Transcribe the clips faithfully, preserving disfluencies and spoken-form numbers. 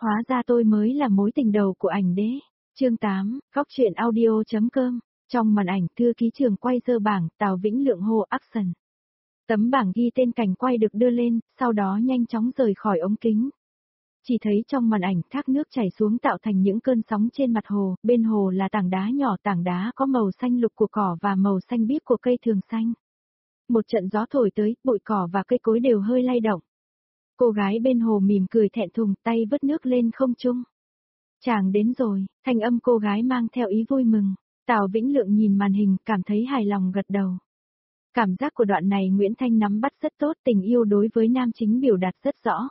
Hóa ra tôi mới là mối tình đầu của ảnh đế. Chương tám, góc truyện audio.com. Trong màn ảnh thư ký trường quay dơ bảng, Tào Vĩnh Lượng hô action. Tấm bảng ghi tên cảnh quay được đưa lên, sau đó nhanh chóng rời khỏi ống kính. Chỉ thấy trong màn ảnh thác nước chảy xuống tạo thành những cơn sóng trên mặt hồ, bên hồ là tảng đá nhỏ, tảng đá có màu xanh lục của cỏ và màu xanh biếc của cây thường xanh. Một trận gió thổi tới, bụi cỏ và cây cối đều hơi lay động. Cô gái bên hồ mỉm cười thẹn thùng, tay vớt nước lên không trung. Chàng đến rồi, thanh âm cô gái mang theo ý vui mừng. Tào Vĩnh Lượng nhìn màn hình, cảm thấy hài lòng gật đầu. Cảm giác của đoạn này Nguyễn Thanh nắm bắt rất tốt, tình yêu đối với nam chính biểu đạt rất rõ.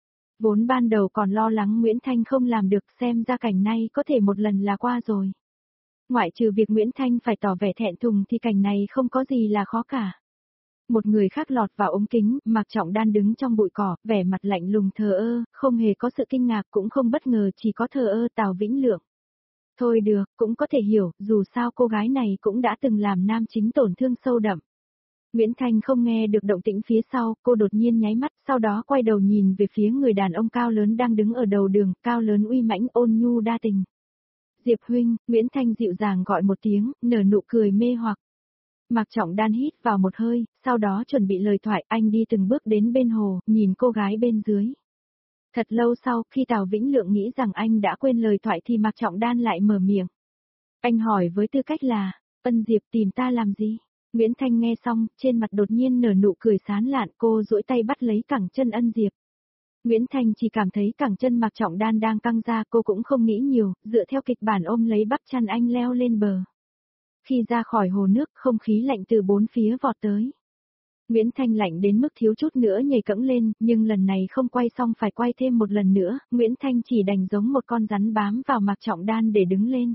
Vốn ban đầu còn lo lắng Nguyễn Thanh không làm được, xem ra cảnh này có thể một lần là qua rồi. Ngoại trừ việc Nguyễn Thanh phải tỏ vẻ thẹn thùng thì cảnh này không có gì là khó cả. Một người khác lọt vào ống kính, Mạc Trọng Đan đứng trong bụi cỏ, vẻ mặt lạnh lùng thờ ơ, không hề có sự kinh ngạc cũng không bất ngờ, chỉ có thờ ơ. Tào Vĩnh Lượng. Thôi được, cũng có thể hiểu, dù sao cô gái này cũng đã từng làm nam chính tổn thương sâu đậm. Nguyễn Thanh không nghe được động tĩnh phía sau, cô đột nhiên nháy mắt, sau đó quay đầu nhìn về phía người đàn ông cao lớn đang đứng ở đầu đường, cao lớn uy mãnh ôn nhu đa tình. Diệp huynh, Nguyễn Thanh dịu dàng gọi một tiếng, nở nụ cười mê hoặc. Mạc Trọng Đan hít vào một hơi, sau đó chuẩn bị lời thoại, anh đi từng bước đến bên hồ, nhìn cô gái bên dưới. Thật lâu sau, khi Tào Vĩnh Lượng nghĩ rằng anh đã quên lời thoại thì Mạc Trọng Đan lại mở miệng. Anh hỏi với tư cách là, Ân Diệp tìm ta làm gì? Nguyễn Thanh nghe xong, trên mặt đột nhiên nở nụ cười sán lạn, cô duỗi tay bắt lấy cẳng chân Ân Diệp. Nguyễn Thanh chỉ cảm thấy cẳng chân Mạc Trọng Đan đang căng ra, cô cũng không nghĩ nhiều, dựa theo kịch bản ôm lấy bắp chân anh leo lên bờ. Khi ra khỏi hồ nước, không khí lạnh từ bốn phía vọt tới. Nguyễn Thanh lạnh đến mức thiếu chút nữa nhảy cẫng lên, nhưng lần này không quay xong phải quay thêm một lần nữa, Nguyễn Thanh chỉ đành giống một con rắn bám vào Mạc Trọng Đan để đứng lên.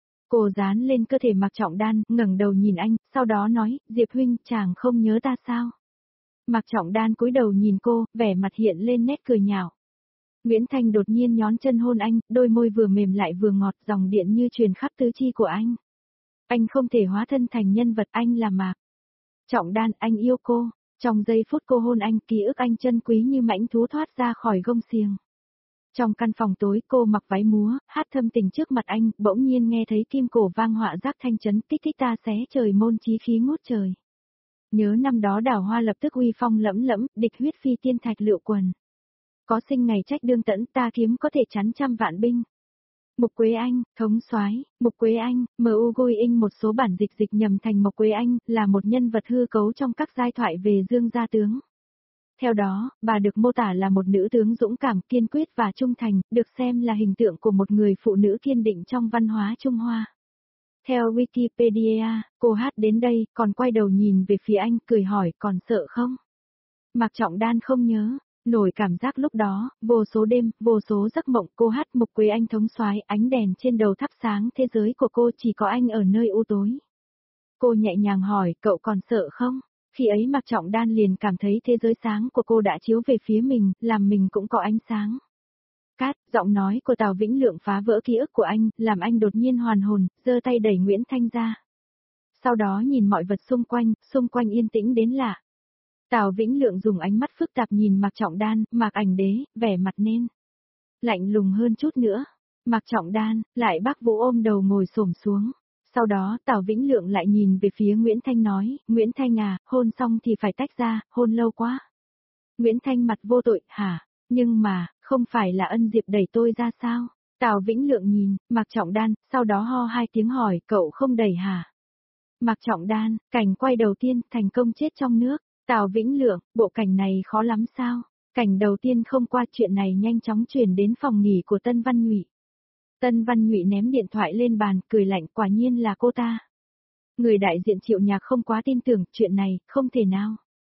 Cô dán lên cơ thể Mạc Trọng Đan, ngẩng đầu nhìn anh, sau đó nói, Diệp huynh, chàng không nhớ ta sao? Mạc Trọng Đan cúi đầu nhìn cô, vẻ mặt hiện lên nét cười nhạo. Nguyễn Thanh đột nhiên nhón chân hôn anh, đôi môi vừa mềm lại vừa ngọt, dòng điện như truyền khắp tứ chi của anh. Anh không thể hóa thân thành nhân vật, anh là Mạc Trọng Đan, anh yêu cô. Trong giây phút cô hôn anh, ký ức anh chân quý như mãnh thú thoát ra khỏi gông xiềng. Trong căn phòng tối, cô mặc váy múa, hát thâm tình trước mặt anh, bỗng nhiên nghe thấy kim cổ vang họa giác thanh chấn, kích thích ta xé trời môn chí khí ngút trời. Nhớ năm đó Đào Hoa lập tức uy phong lẫm lẫm, địch huyết phi tiên thạch lựu quần. Có sinh ngày trách đương tẫn, ta kiếm có thể chắn trăm vạn binh. Mục Quế Anh, thống soái, Mục Quế Anh, em u Gôi In một số bản dịch dịch nhầm thành Mộc Quế Anh, là một nhân vật hư cấu trong các giai thoại về Dương gia tướng. Theo đó, bà được mô tả là một nữ tướng dũng cảm, kiên quyết và trung thành, được xem là hình tượng của một người phụ nữ kiên định trong văn hóa Trung Hoa. Theo Wikipedia, cô hát đến đây, còn quay đầu nhìn về phía anh, cười hỏi, còn sợ không? Mạc Trọng Đan không nhớ. Nổi cảm giác lúc đó, vô số đêm, vô số giấc mộng, cô hát Mục Quế Anh thống soái, ánh đèn trên đầu thắp sáng thế giới của cô, chỉ có anh ở nơi u tối. Cô nhẹ nhàng hỏi, cậu còn sợ không? Khi ấy Mạc Trọng Đan liền cảm thấy thế giới sáng của cô đã chiếu về phía mình, làm mình cũng có ánh sáng. Cát, giọng nói của Tào Vĩnh Lượng phá vỡ ký ức của anh, làm anh đột nhiên hoàn hồn, giơ tay đẩy Nguyễn Thanh ra. Sau đó nhìn mọi vật xung quanh, xung quanh yên tĩnh đến lạ. Tào Vĩnh Lượng dùng ánh mắt phức tạp nhìn Mạc Trọng Đan, Mạc Ảnh Đế, vẻ mặt nên lạnh lùng hơn chút nữa. Mạc Trọng Đan, lại bác Vũ ôm đầu ngồi xổm xuống. Sau đó Tào Vĩnh Lượng lại nhìn về phía Nguyễn Thanh nói, Nguyễn Thanh à, hôn xong thì phải tách ra, hôn lâu quá. Nguyễn Thanh mặt vô tội, hả? Nhưng mà, không phải là Ân Diệp đẩy tôi ra sao? Tào Vĩnh Lượng nhìn, Mạc Trọng Đan, sau đó ho hai tiếng hỏi, cậu không đẩy hả? Mạc Trọng Đan, cảnh quay đầu tiên, thành công chết trong nước. Tào Vĩnh Lượng, bộ cảnh này khó lắm sao? Cảnh đầu tiên không qua, chuyện này nhanh chóng truyền đến phòng nghỉ của Tân Văn Nhụy. Tân Văn Nhụy ném điện thoại lên bàn, cười lạnh, quả nhiên là cô ta. Người đại diện Triệu Nhạc không quá tin tưởng, chuyện này, không thể nào.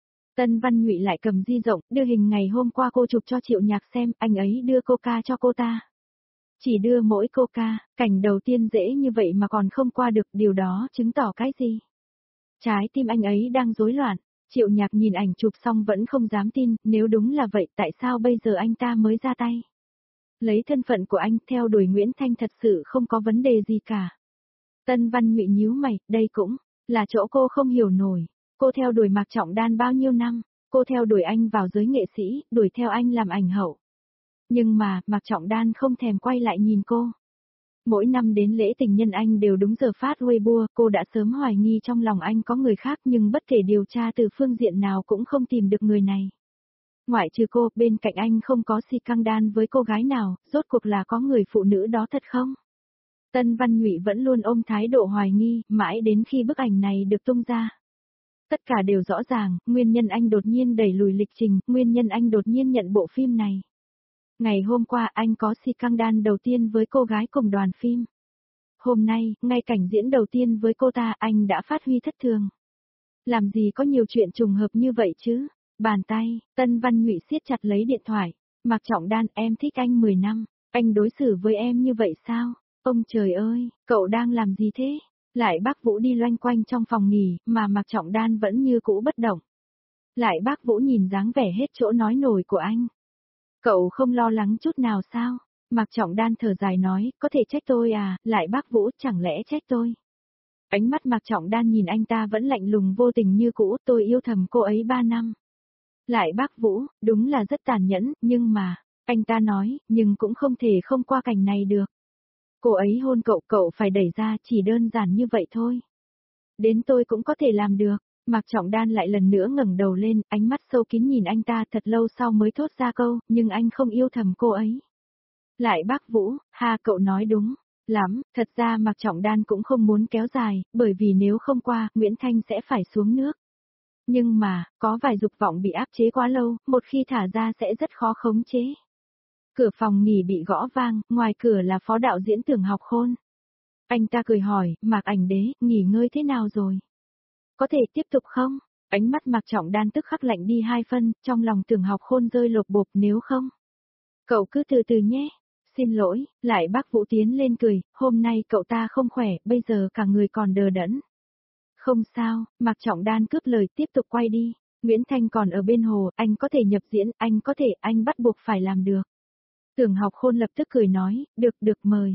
Tân Văn Nhụy lại cầm di rộng, đưa hình ngày hôm qua cô chụp cho Triệu Nhạc xem, anh ấy đưa coca cho cô ta. Chỉ đưa mỗi coca, cảnh đầu tiên dễ như vậy mà còn không qua được, điều đó chứng tỏ cái gì? Trái tim anh ấy đang rối loạn. Triệu Nhạc nhìn ảnh chụp xong vẫn không dám tin, nếu đúng là vậy tại sao bây giờ anh ta mới ra tay? Lấy thân phận của anh theo đuổi Nguyễn Thanh thật sự không có vấn đề gì cả. Tân Văn Nhụy nhíu mày, đây cũng là chỗ cô không hiểu nổi. Cô theo đuổi Mạc Trọng Đan bao nhiêu năm, cô theo đuổi anh vào giới nghệ sĩ, đuổi theo anh làm ảnh hậu. Nhưng mà, Mạc Trọng Đan không thèm quay lại nhìn cô. Mỗi năm đến lễ tình nhân anh đều đúng giờ phát Weibo, cô đã sớm hoài nghi trong lòng anh có người khác nhưng bất kể điều tra từ phương diện nào cũng không tìm được người này. Ngoại trừ cô, bên cạnh anh không có si căng đan với cô gái nào, rốt cuộc là có người phụ nữ đó thật không? Tân Văn Nhụy vẫn luôn ôm thái độ hoài nghi, mãi đến khi bức ảnh này được tung ra. Tất cả đều rõ ràng, nguyên nhân anh đột nhiên đẩy lùi lịch trình, nguyên nhân anh đột nhiên nhận bộ phim này. Ngày hôm qua anh có si căng đan đầu tiên với cô gái cùng đoàn phim. Hôm nay, ngay cảnh diễn đầu tiên với cô ta anh đã phát huy thất thường. Làm gì có nhiều chuyện trùng hợp như vậy chứ? Bàn tay, Tân Văn Nhụy siết chặt lấy điện thoại. Mạc Trọng Đan, em thích anh mười năm, anh đối xử với em như vậy sao? Ông trời ơi, cậu đang làm gì thế? Lại bác Vũ đi loanh quanh trong phòng nghỉ, mà Mạc Trọng Đan vẫn như cũ bất động. Lại bác Vũ nhìn dáng vẻ hết chỗ nói nổi của anh. Cậu không lo lắng chút nào sao? Mạc Trọng Đan thở dài nói, có thể trách tôi à, lại bác Vũ chẳng lẽ trách tôi? Ánh mắt Mạc Trọng Đan nhìn anh ta vẫn lạnh lùng vô tình như cũ, tôi yêu thầm cô ấy ba năm. Lại bác Vũ, đúng là rất tàn nhẫn, nhưng mà, anh ta nói, nhưng cũng không thể không qua cảnh này được. Cô ấy hôn cậu, cậu phải đẩy ra, chỉ đơn giản như vậy thôi. Đến tôi cũng có thể làm được. Mạc Trọng Đan lại lần nữa ngẩng đầu lên, ánh mắt sâu kín nhìn anh ta thật lâu sau mới thốt ra câu, nhưng anh không yêu thầm cô ấy. Lại bác Vũ, ha cậu nói đúng, lắm, thật ra Mạc Trọng Đan cũng không muốn kéo dài, bởi vì nếu không qua, Nguyễn Thanh sẽ phải xuống nước. Nhưng mà, có vài dục vọng bị áp chế quá lâu, một khi thả ra sẽ rất khó khống chế. Cửa phòng nghỉ bị gõ vang, ngoài cửa là phó đạo diễn Tưởng Học Khôn. Anh ta cười hỏi, Mạc Ảnh Đế, nghỉ ngơi thế nào rồi? Có thể tiếp tục không? Ánh mắt Mạc Trọng Đan tức khắc lạnh đi hai phân, trong lòng Tưởng Học Khôn rơi lột bột nếu không. Cậu cứ từ từ nhé. Xin lỗi, lại bác Vũ tiến lên cười, hôm nay cậu ta không khỏe, bây giờ cả người còn đờ đẫn. Không sao, Mạc Trọng Đan cướp lời tiếp tục quay đi. Nguyễn Thanh còn ở bên hồ, anh có thể nhập diễn, anh có thể, anh bắt buộc phải làm được. Tưởng Học Khôn lập tức cười nói, được, được mời.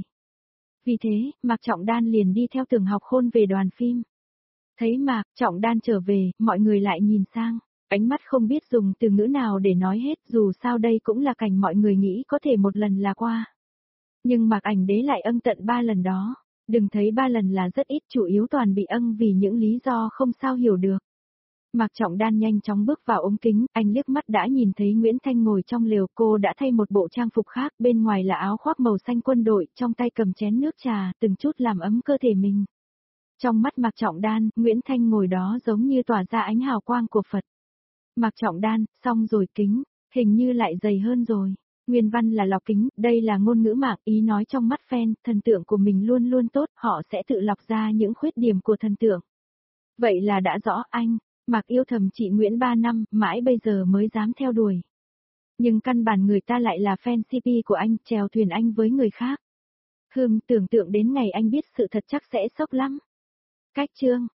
Vì thế, Mạc Trọng Đan liền đi theo Tưởng Học Khôn về đoàn phim. Thấy Mạc Trọng Đan trở về, mọi người lại nhìn sang, ánh mắt không biết dùng từ ngữ nào để nói hết, dù sao đây cũng là cảnh mọi người nghĩ có thể một lần là qua. Nhưng Mạc Ảnh Đế lại ân tận ba lần đó, đừng thấy ba lần là rất ít, chủ yếu toàn bị ân vì những lý do không sao hiểu được. Mạc Trọng Đan nhanh chóng bước vào ống kính, anh liếc mắt đã nhìn thấy Nguyễn Thanh ngồi trong lều, cô đã thay một bộ trang phục khác, bên ngoài là áo khoác màu xanh quân đội, trong tay cầm chén nước trà, từng chút làm ấm cơ thể mình. Trong mắt Mạc Trọng Đan, Nguyễn Thanh ngồi đó giống như tỏa ra ánh hào quang của Phật. Mạc Trọng Đan, xong rồi kính, hình như lại dày hơn rồi. Nguyên văn là lọc kính, đây là ngôn ngữ mạng, ý nói trong mắt fan, thần tượng của mình luôn luôn tốt, họ sẽ tự lọc ra những khuyết điểm của thần tượng. Vậy là đã rõ anh, Mạc yêu thầm chị Nguyễn ba năm, mãi bây giờ mới dám theo đuổi. Nhưng căn bản người ta lại là fan xê pê của anh, chèo thuyền anh với người khác. Hừm, tưởng tượng đến ngày anh biết sự thật chắc sẽ sốc lắm. Cách chương